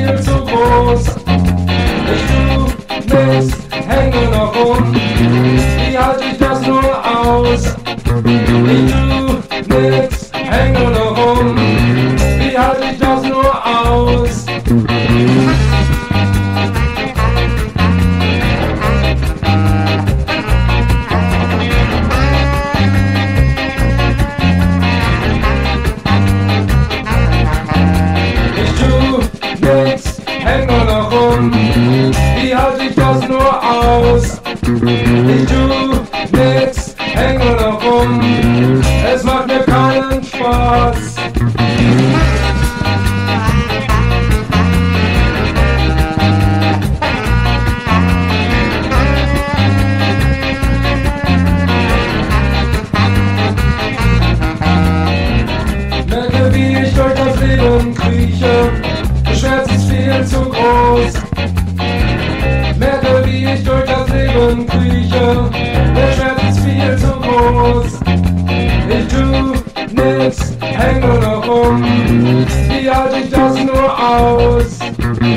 viel zu groß. Ich tu nix, hänge noch rum. Wie halte ich das nur aus? Ich tu nix, hänge noch rum. Wie halte ich das nur aus? Hänge noch rum, wie halte ich das nur aus? Ich tu nix, hänge noch rum, es macht mir keinen Spaß. Merke, wie ich durch das Leben krieche, der Schmerz ist viel zu groß. Merke, wie ich durch das Leben krieche, der Schmerz ist viel zu groß. Ich tu nix, hänge noch rum, wie halte ich das nur aus?